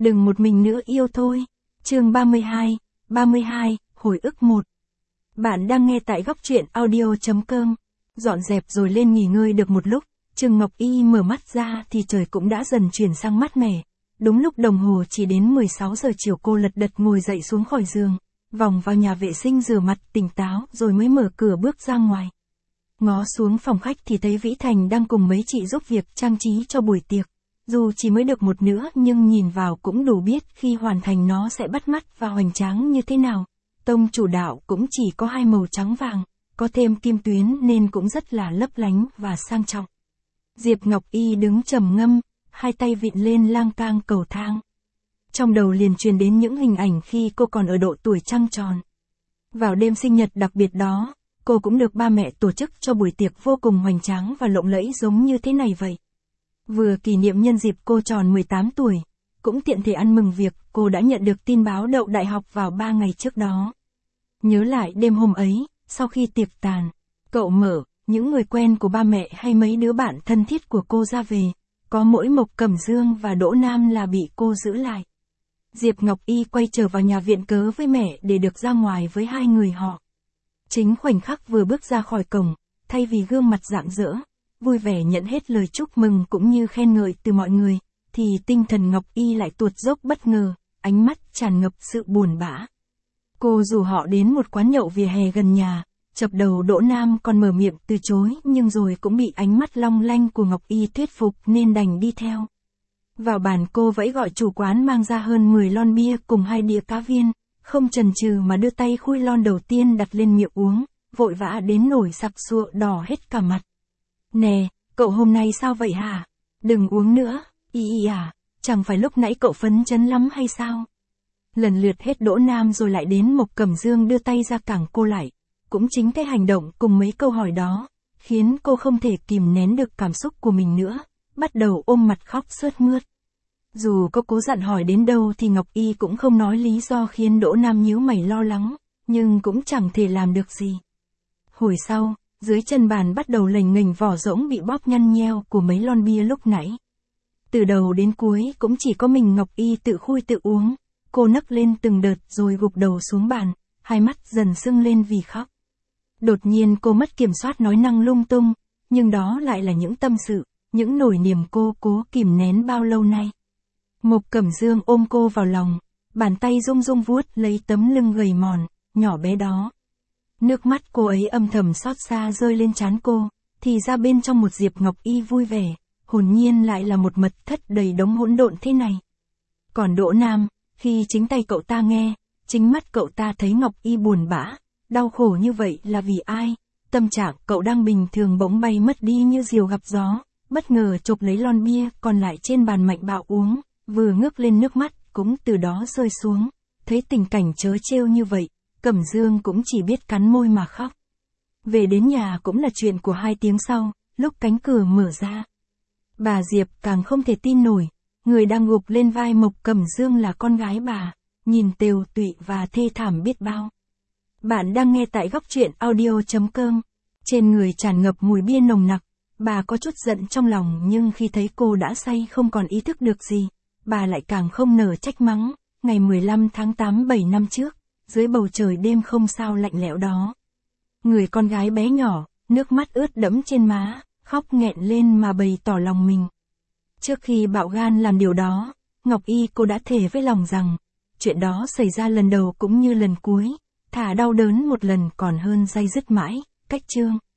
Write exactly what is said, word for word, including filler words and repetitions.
Đừng một mình nữa yêu thôi. Chương ba mươi hai, ba mươi hai, hồi ức một. Bạn đang nghe tại góc truyện audio chấm com. Dọn dẹp rồi lên nghỉ ngơi được một lúc, Trương Ngọc Y mở mắt ra thì trời cũng đã dần chuyển sang mát mẻ. Đúng lúc đồng hồ chỉ đến mười sáu giờ chiều, cô lật đật ngồi dậy xuống khỏi giường, vòng vào nhà vệ sinh rửa mặt tỉnh táo rồi mới mở cửa bước ra ngoài. Ngó xuống phòng khách thì thấy Vĩ Thành đang cùng mấy chị giúp việc trang trí cho buổi tiệc. Dù chỉ mới được một nửa nhưng nhìn vào cũng đủ biết khi hoàn thành nó sẽ bắt mắt và hoành tráng như thế nào. Tông chủ đạo cũng chỉ có hai màu trắng vàng, có thêm kim tuyến nên cũng rất là lấp lánh và sang trọng. Diệp Ngọc Y đứng trầm ngâm, hai tay vịn lên lang thang cầu thang. Trong đầu liền truyền đến những hình ảnh khi cô còn ở độ tuổi trăng tròn. Vào đêm sinh nhật đặc biệt đó, cô cũng được ba mẹ tổ chức cho buổi tiệc vô cùng hoành tráng và lộng lẫy giống như thế này vậy. Vừa kỷ niệm nhân dịp cô tròn mười tám tuổi, cũng tiện thể ăn mừng việc cô đã nhận được tin báo đậu đại học vào ba ngày trước đó. Nhớ lại đêm hôm ấy, sau khi tiệc tàn, cậu Mở, những người quen của ba mẹ hay mấy đứa bạn thân thiết của cô ra về, có mỗi Mộc Cẩm Dương và Đỗ Nam là bị cô giữ lại. Diệp Ngọc Y quay trở vào nhà viện cớ với mẹ để được ra ngoài với hai người họ. Chính khoảnh khắc vừa bước ra khỏi cổng, thay vì gương mặt rạng rỡ, vui vẻ nhận hết lời chúc mừng cũng như khen ngợi từ mọi người, thì tinh thần Ngọc Y lại tuột dốc bất ngờ, ánh mắt tràn ngập sự buồn bã. Cô rủ họ đến một quán nhậu vỉa hè gần nhà, chập đầu Đỗ Nam còn mở miệng từ chối nhưng rồi cũng bị ánh mắt long lanh của Ngọc Y thuyết phục nên đành đi theo. Vào bàn cô vẫy gọi chủ quán mang ra hơn mười lon bia cùng hai đĩa cá viên, không chần chừ mà đưa tay khui lon đầu tiên đặt lên miệng uống, vội vã đến nổi sặc sụa đỏ hết cả mặt. Nè, cậu hôm nay sao vậy hả? Đừng uống nữa, y y à, chẳng phải lúc nãy cậu phấn chấn lắm hay sao? Lần lượt hết Đỗ Nam rồi lại đến Mộc Cẩm Dương đưa tay ra cản cô lại. Cũng chính cái hành động cùng mấy câu hỏi đó, khiến cô không thể kìm nén được cảm xúc của mình nữa, bắt đầu ôm mặt khóc sướt mướt. Dù có cố dặn hỏi đến đâu thì Ngọc Y cũng không nói lý do khiến Đỗ Nam nhíu mày lo lắng, nhưng cũng chẳng thể làm được gì. Hồi sau, dưới chân bàn bắt đầu lềnh nghềnh vỏ rỗng bị bóp nhăn nheo của mấy lon bia lúc nãy. Từ đầu đến cuối cũng chỉ có mình Ngọc Y tự khui tự uống, cô nấc lên từng đợt rồi gục đầu xuống bàn, hai mắt dần sưng lên vì khóc. Đột nhiên cô mất kiểm soát nói năng lung tung, nhưng đó lại là những tâm sự, những nỗi niềm cô cố kìm nén bao lâu nay. Mộc Cẩm Dương ôm cô vào lòng, bàn tay rung rung vuốt lấy tấm lưng gầy mòn, nhỏ bé đó. Nước mắt cô ấy âm thầm xót xa rơi lên trán cô, thì ra bên trong một Diệp Ngọc Y vui vẻ, hồn nhiên lại là một mật thất đầy đống hỗn độn thế này. Còn Đỗ Nam, khi chính tay cậu ta nghe, chính mắt cậu ta thấy Ngọc Y buồn bã, đau khổ như vậy là vì ai? Tâm trạng cậu đang bình thường bỗng bay mất đi như diều gặp gió, bất ngờ chộp lấy lon bia còn lại trên bàn mạnh bạo uống, vừa ngước lên nước mắt cũng từ đó rơi xuống. Thấy tình cảnh trớ trêu như vậy, Cẩm Dương cũng chỉ biết cắn môi mà khóc. Về đến nhà cũng là chuyện của hai tiếng sau, lúc cánh cửa mở ra. Bà Diệp càng không thể tin nổi, người đang gục lên vai Mộc Cẩm Dương là con gái bà, nhìn tiều tụy và thê thảm biết bao. Bạn đang nghe tại góc truyện audio chấm com. Trên người tràn ngập mùi bia nồng nặc, bà có chút giận trong lòng nhưng khi thấy cô đã say không còn ý thức được gì, bà lại càng không nở trách mắng. Ngày mười lăm tháng tám bảy năm trước, dưới bầu trời đêm không sao lạnh lẽo đó. Người con gái bé nhỏ, nước mắt ướt đẫm trên má, khóc nghẹn lên mà bày tỏ lòng mình. Trước khi bạo gan làm điều đó, Ngọc Y cô đã thề với lòng rằng, chuyện đó xảy ra lần đầu cũng như lần cuối, thà đau đớn một lần còn hơn day dứt mãi, cách chương.